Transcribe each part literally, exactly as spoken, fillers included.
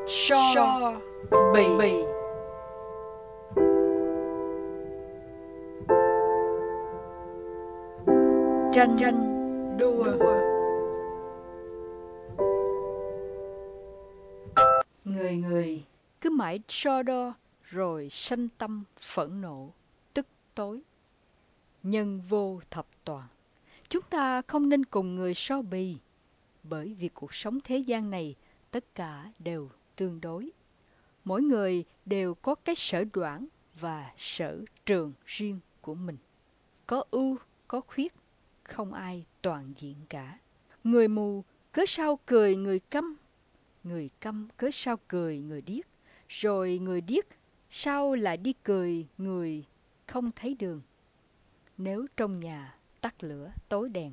So bì, bì. Tranh, tranh đua, đua. Người người cứ mãi so đo rồi sanh tâm phẫn nộ, tức tối. Nhân vô thập toàn. Chúng ta không nên cùng người so bì, bởi vì cuộc sống thế gian này tất cả đều tương đối. Mỗi người đều có cái sở đoản và sở trường riêng của mình. Có ưu, có khuyết, không ai toàn diện cả. Người mù cớ sao cười người câm, người câm cớ sao cười người điếc, rồi người điếc sao lại đi cười người không thấy đường. Nếu trong nhà tắt lửa tối đèn,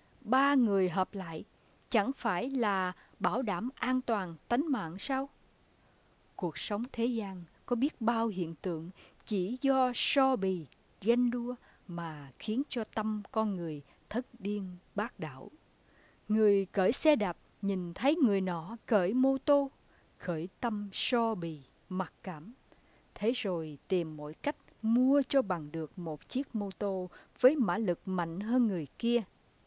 ba người hợp lại chẳng phải là bảo đảm an toàn tánh mạng sao? Cuộc sống thế gian có biết bao hiện tượng chỉ do so bì, ganh đua mà khiến cho tâm con người thất điên bát đảo. Người cởi xe đạp nhìn thấy người nọ cởi mô tô, khởi tâm so bì, mặc cảm. Thế rồi tìm mọi cách mua cho bằng được một chiếc mô tô với mã lực mạnh hơn người kia.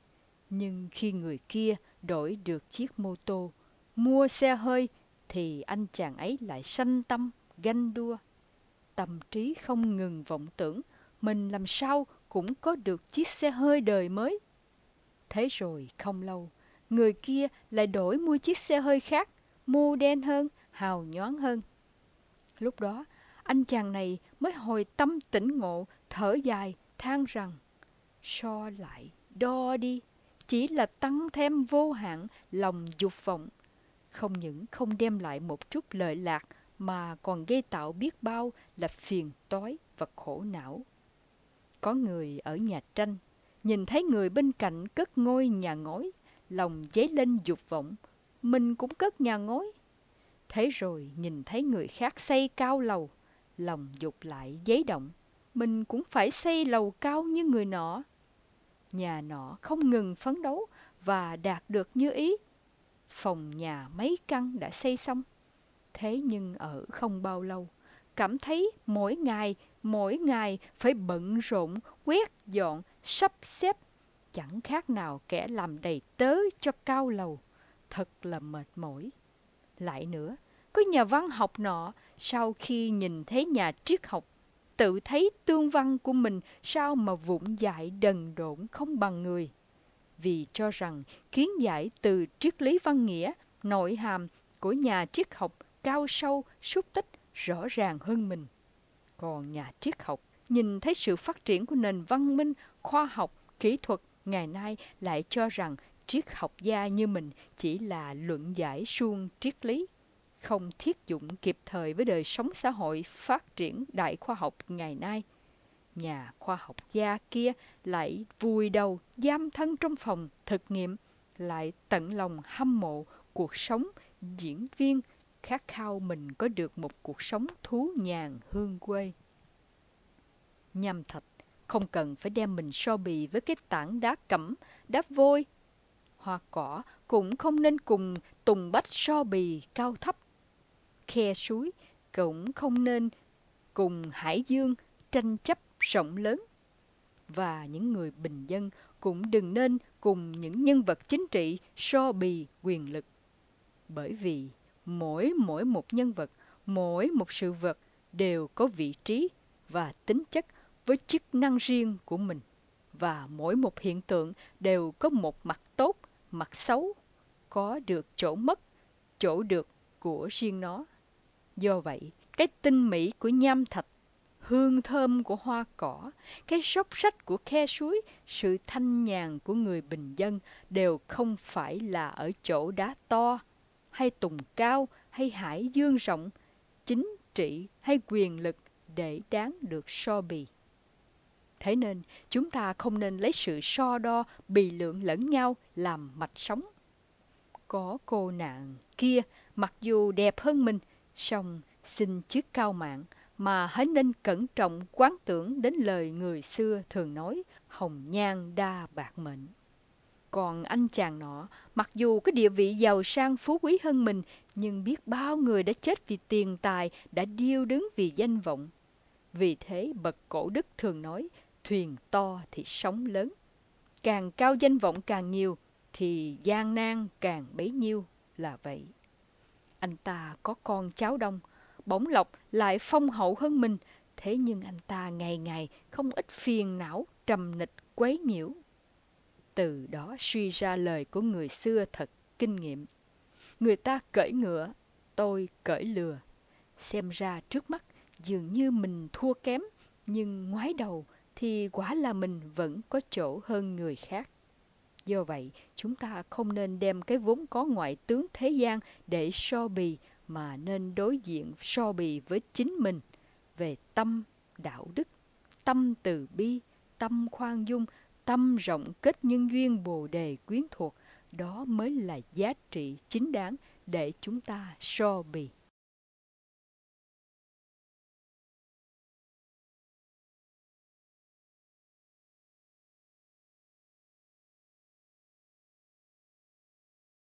Nhưng khi người kia đổi được chiếc mô tô, mua xe hơi, thì anh chàng ấy lại sanh tâm, ganh đua. Tâm trí không ngừng vọng tưởng, mình làm sao cũng có được chiếc xe hơi đời mới. Thế rồi không lâu, người kia lại đổi mua chiếc xe hơi khác, mô đen hơn, hào nhoáng hơn. Lúc đó, anh chàng này mới hồi tâm tỉnh ngộ, thở dài, than rằng: so lại, đo đi, chỉ là tăng thêm vô hạn lòng dục vọng. Không những không đem lại một chút lợi lạc, mà còn gây tạo biết bao là phiền toái và khổ não. Có người ở nhà tranh, nhìn thấy người bên cạnh cất ngôi nhà ngói, lòng dấy lên dục vọng, mình cũng cất nhà ngói. Thế rồi nhìn thấy người khác xây cao lầu, lòng dục lại dấy động, mình cũng phải xây lầu cao như người nọ. Nhà nọ không ngừng phấn đấu và đạt được như ý. Phòng nhà mấy căn đã xây xong. Thế nhưng ở không bao lâu, cảm thấy mỗi ngày, mỗi ngày phải bận rộn, quét dọn, sắp xếp. Chẳng khác nào kẻ làm đầy tớ cho cao lầu. Thật là mệt mỏi. Lại nữa, có nhà văn học nọ, sau khi nhìn thấy nhà triết học, tự thấy tương văn của mình sao mà vụng dại đần độn không bằng người. Vì cho rằng kiến giải từ triết lý văn nghĩa, nội hàm của nhà triết học cao sâu, xúc tích, rõ ràng hơn mình. Còn nhà triết học nhìn thấy sự phát triển của nền văn minh, khoa học, kỹ thuật ngày nay lại cho rằng triết học gia như mình chỉ là luận giải suông triết lý, không thiết dụng kịp thời với đời sống xã hội phát triển đại khoa học ngày nay. Nhà khoa học gia kia lại vùi đầu giam thân trong phòng thực nghiệm, lại tận lòng hâm mộ cuộc sống diễn viên, khát khao mình có được một cuộc sống thú nhàn hương quê. Nham Thạch không cần phải đem mình so bì với cái tảng đá cẩm, đá vôi. Hoa cỏ cũng không nên cùng tùng bách so bì cao thấp. Khe suối cũng không nên cùng hải dương tranh chấp rộng lớn. Và những người bình dân cũng đừng nên cùng những nhân vật chính trị so bì quyền lực. Bởi vì mỗi mỗi một nhân vật, mỗi một sự vật đều có vị trí và tính chất với chức năng riêng của mình. Và mỗi một hiện tượng đều có một mặt tốt, mặt xấu, có được chỗ mất, chỗ được của riêng nó. Do vậy, cái tinh mỹ của nham thạch, hương thơm của hoa cỏ, cái róc rách của khe suối, sự thanh nhàn của người bình dân đều không phải là ở chỗ đá to, hay tùng cao, hay hải dương rộng, chính trị hay quyền lực để đáng được so bì. Thế nên, chúng ta không nên lấy sự so đo, bì lượng lẫn nhau làm mạch sống. Có cô nàng kia, mặc dù đẹp hơn mình, song xin chức cao mạng, mà hãy nên cẩn trọng quán tưởng đến lời người xưa thường nói: hồng nhan đa bạc mệnh. Còn anh chàng nọ, mặc dù có địa vị giàu sang phú quý hơn mình, nhưng biết bao người đã chết vì tiền tài, đã điêu đứng vì danh vọng. Vì thế bậc cổ đức thường nói, thuyền to thì sóng lớn. Càng cao danh vọng càng nhiều, thì gian nan càng bấy nhiêu là vậy. Anh ta có con cháu đông, bổng lộc lại phong hậu hơn mình, thế nhưng anh ta ngày ngày không ít phiền não, trầm nịch, quấy nhiễu. Từ đó suy ra lời của người xưa thật kinh nghiệm. Người ta cưỡi ngựa, tôi cưỡi lừa. Xem ra trước mắt dường như mình thua kém, nhưng ngoái đầu thì quả là mình vẫn có chỗ hơn người khác. Do vậy, chúng ta không nên đem cái vốn có ngoại tướng thế gian để so bì, mà nên đối diện so bì với chính mình về tâm đạo đức, tâm từ bi, tâm khoan dung, tâm rộng kết nhân duyên bồ đề quyến thuộc. Đó mới là giá trị chính đáng để chúng ta so bì.